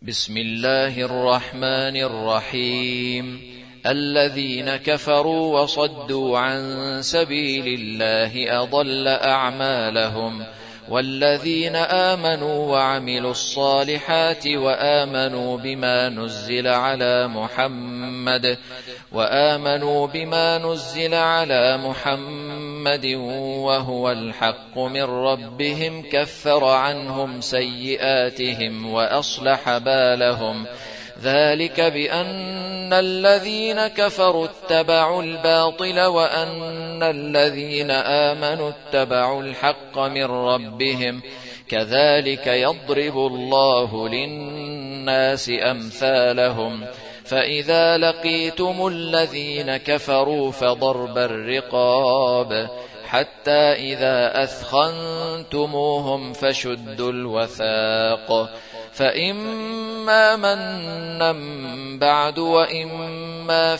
بسم الله الرحمن الرحيم. الذين كفروا وصدوا عن سبيل الله أضل أعمالهم، والذين آمنوا وعملوا الصالحات وآمنوا بما نزل على محمد وهو الحق من ربهم كفر عنهم سيئاتهم وأصلح بالهم. ذلك بأن الذين كفروا اتبعوا الباطل وأن الذين آمنوا اتبعوا الحق من ربهم، كذلك يضرب الله للناس أمثالهم. فإذا لقيتم الذين كفروا فضرب الرقاب حتى إذا أثخنتموهم فشدوا الوثاق، فإما منا بعد وإما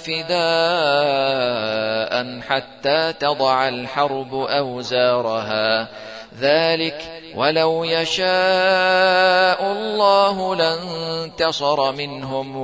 فداء حتى تضع الحرب أوزارها. ذلك ولو يشاء الله لانتصر منهم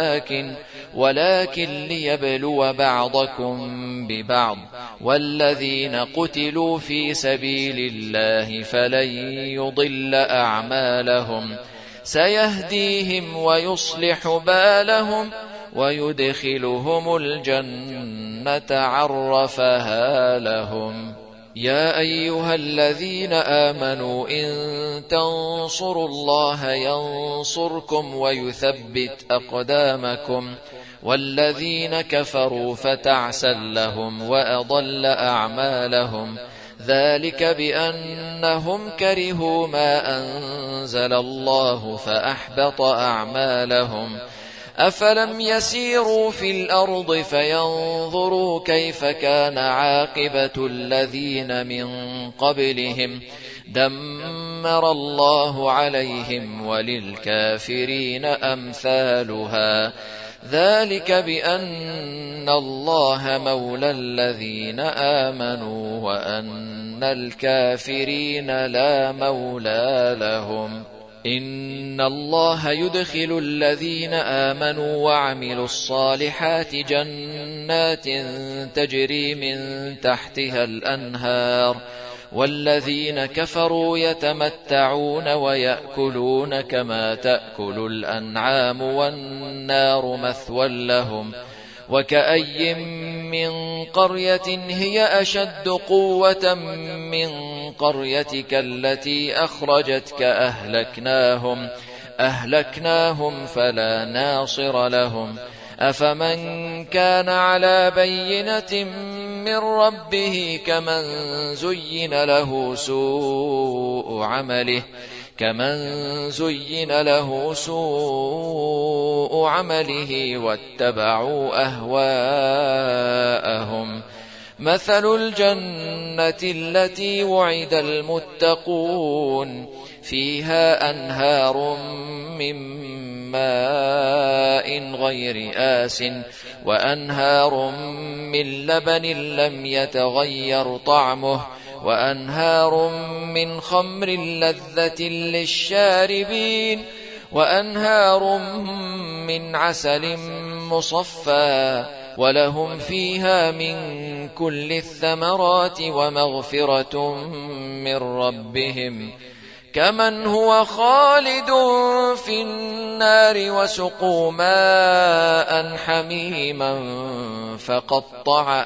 ولكن ليبلو بعضكم ببعض. والذين قتلوا في سبيل الله فلن يضل أعمالهم، سيهديهم ويصلح بالهم ويدخلهم الجنة عرفها لهم. يا أيها الذين آمنوا إن تنصروا الله ينصركم ويثبت أقدامكم، والذين كفروا فتعسا لهم وأضل أعمالهم. ذلك بأنهم كرهوا ما أنزل الله فأحبط أعمالهم. أفلم يسيروا في الأرض فينظروا كيف كان عاقبة الذين من قبلهم، دمر الله عليهم وللكافرين أمثالها. ذلك بأن الله مولى الذين آمنوا وأن الكافرين لا مولى لهم. إن الله يدخل الذين آمنوا وعملوا الصالحات جنات تجري من تحتها الأنهار، والذين كفروا يتمتعون ويأكلون كما تأكل الأنعام والنار مثوى لهم. وكأي من قرية هي أشد قوة من قريتك التي أخرجتك أهلكناهم فلا ناصر لهم. أفمن كان على بينة من ربه كمن زين له سوء عمله واتبعوا أهواءهم. مثل الجنة التي وعد المتقون فيها أنهار من ماء غير آسٍ وأنهار من لبن لم يتغير طعمه وأنهار من خمر لذة للشاربين وأنهار من عسل مصفى، ولهم فيها من كل الثمرات ومغفرة من ربهم، كمن هو خالد في النار وسقوا ماء حميما فقطع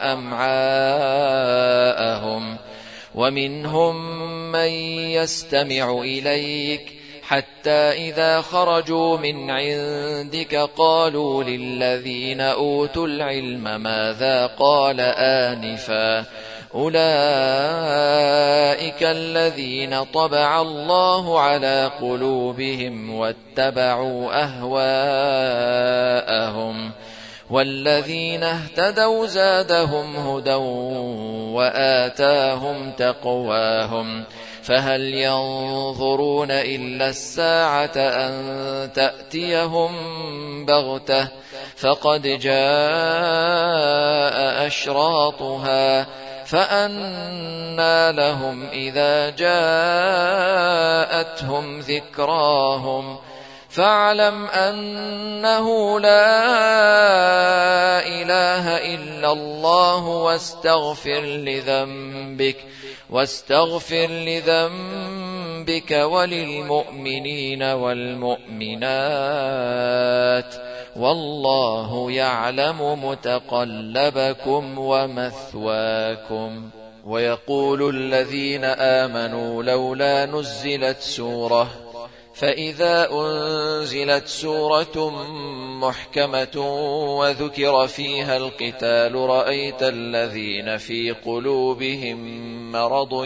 أمعاءهم. ومنهم من يستمع إليك حتى إذا خرجوا من عندك قالوا للذين أوتوا العلم ماذا قال آنفا، أولئك الذين طبع الله على قلوبهم واتبعوا أهواءهم. والذين اهتدوا زادهم هدى وآتاهم تقواهم. فهل ينظرون إلا الساعة أن تأتيهم بغتة، فقد جاء أشراطها، فأنى لهم إذا جاءتهم ذكراهم. فاعلم أنه لا إله إلا الله واستغفر لذنبك وللمؤمنين والمؤمنات والله يعلم متقلبكم ومثواكم. ويقول الذين آمنوا لولا نزلت سورة، فإذا أنزلت سورة محكمة وذكر فيها القتال رأيت الذين في قلوبهم مرض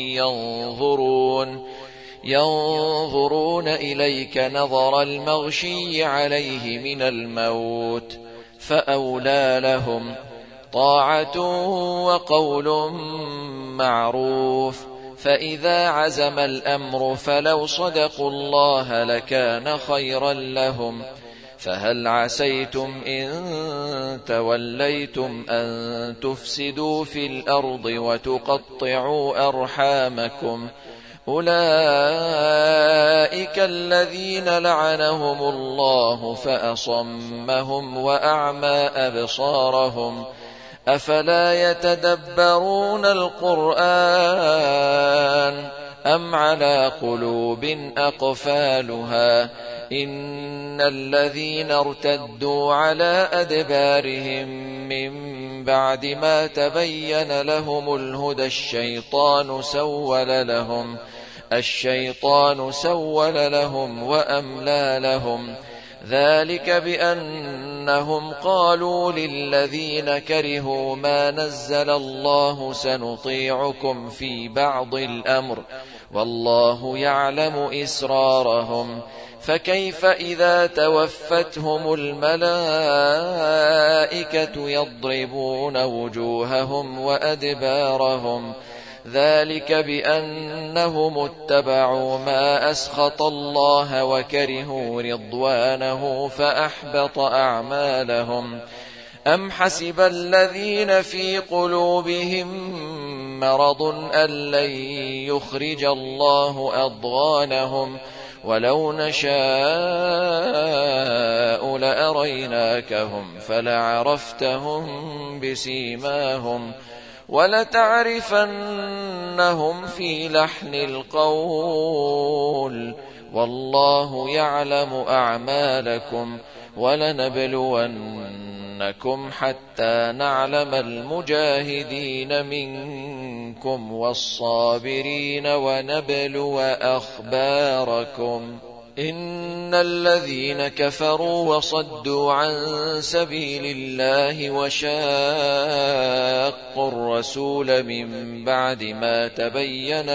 ينظرون إليك نظر المغشي عليه من الموت، فأولى لهم طاعة وقول معروف. فإذا عزم الأمر فلو صدقوا الله لكان خيرا لهم. فهل عسيتم إن توليتم أن تفسدوا في الأرض وتقطعوا أرحامكم؟ أولئك الذين لعنهم الله فأصمهم وأعمى أبصارهم. أفلا يتدبرون القرآن أم على قلوب أقفالها؟ إن الذين ارتدوا على أدبارهم من بعد ما تبين لهم الهدى الشيطان سول لهم وأملى لهم. ذلك بأنهم قالوا للذين كرهوا ما نزل الله سنطيعكم في بعض الأمر والله يعلم إسرارهم. فكيف إذا توفتهم الملائكة يضربون وجوههم وأدبارهم؟ ذلك بأنهم اتبعوا ما أسخط الله وكرهوا رضوانه فأحبط أعمالهم. أم حسب الذين في قلوبهم مرض أن لن يخرج الله أضغانهم؟ ولو نشاء لأريناكهم فلعرفتهم بسيماهم ولتعرفنهم في لحن القول والله يعلم أعمالكم. ولنبلونكم حتى نعلم المجاهدين منكم والصابرين ونبلو أخباركم. إن الذين كفروا وصدوا عن سبيل الله وشاقوا الرسول من بعد ما تبين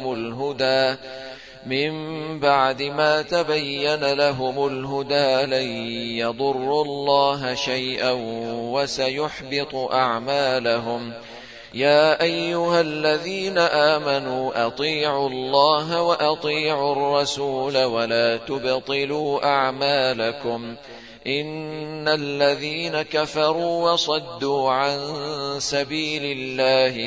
لهم الهدى لن يضروا الله شيئا وسيحبط أعمالهم. يا أيها الذين آمنوا أطيعوا الله وأطيعوا الرسول ولا تبطلوا أعمالكم. إن الذين كفروا وصدوا عن سبيل الله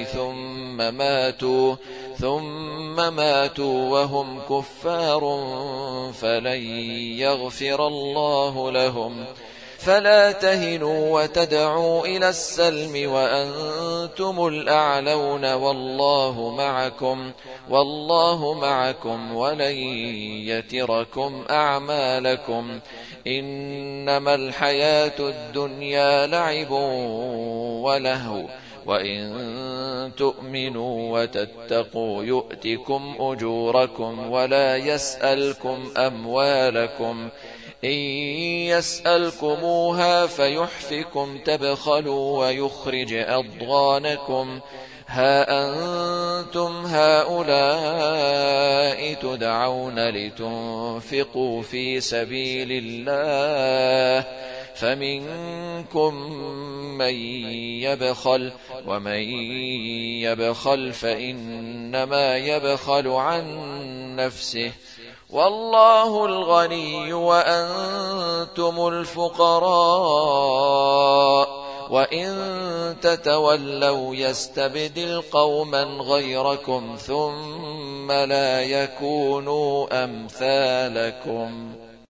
ثم ماتوا وهم كفار فلن يغفر الله لهم. فلا تهنوا وتدعوا إلى السلم وأنتم الأعلون والله معكم ولن يتركم أعمالكم. إنما الحياة الدنيا لعب ولهو وإن تؤمنوا وتتقوا يؤتكم أجوركم ولا يسألكم أموالكم. إن يسألكموها فيحفكم تبخلوا ويخرج أضغانكم. ها أنتم هؤلاء تدعون لتنفقوا في سبيل الله فمنكم من يبخل ومن يبخل فإنما يبخل عن نفسه والله الغني وأنتم الفقراء وإن تتولوا يستبدل قوما غيركم ثم لا يكونوا أمثالكم.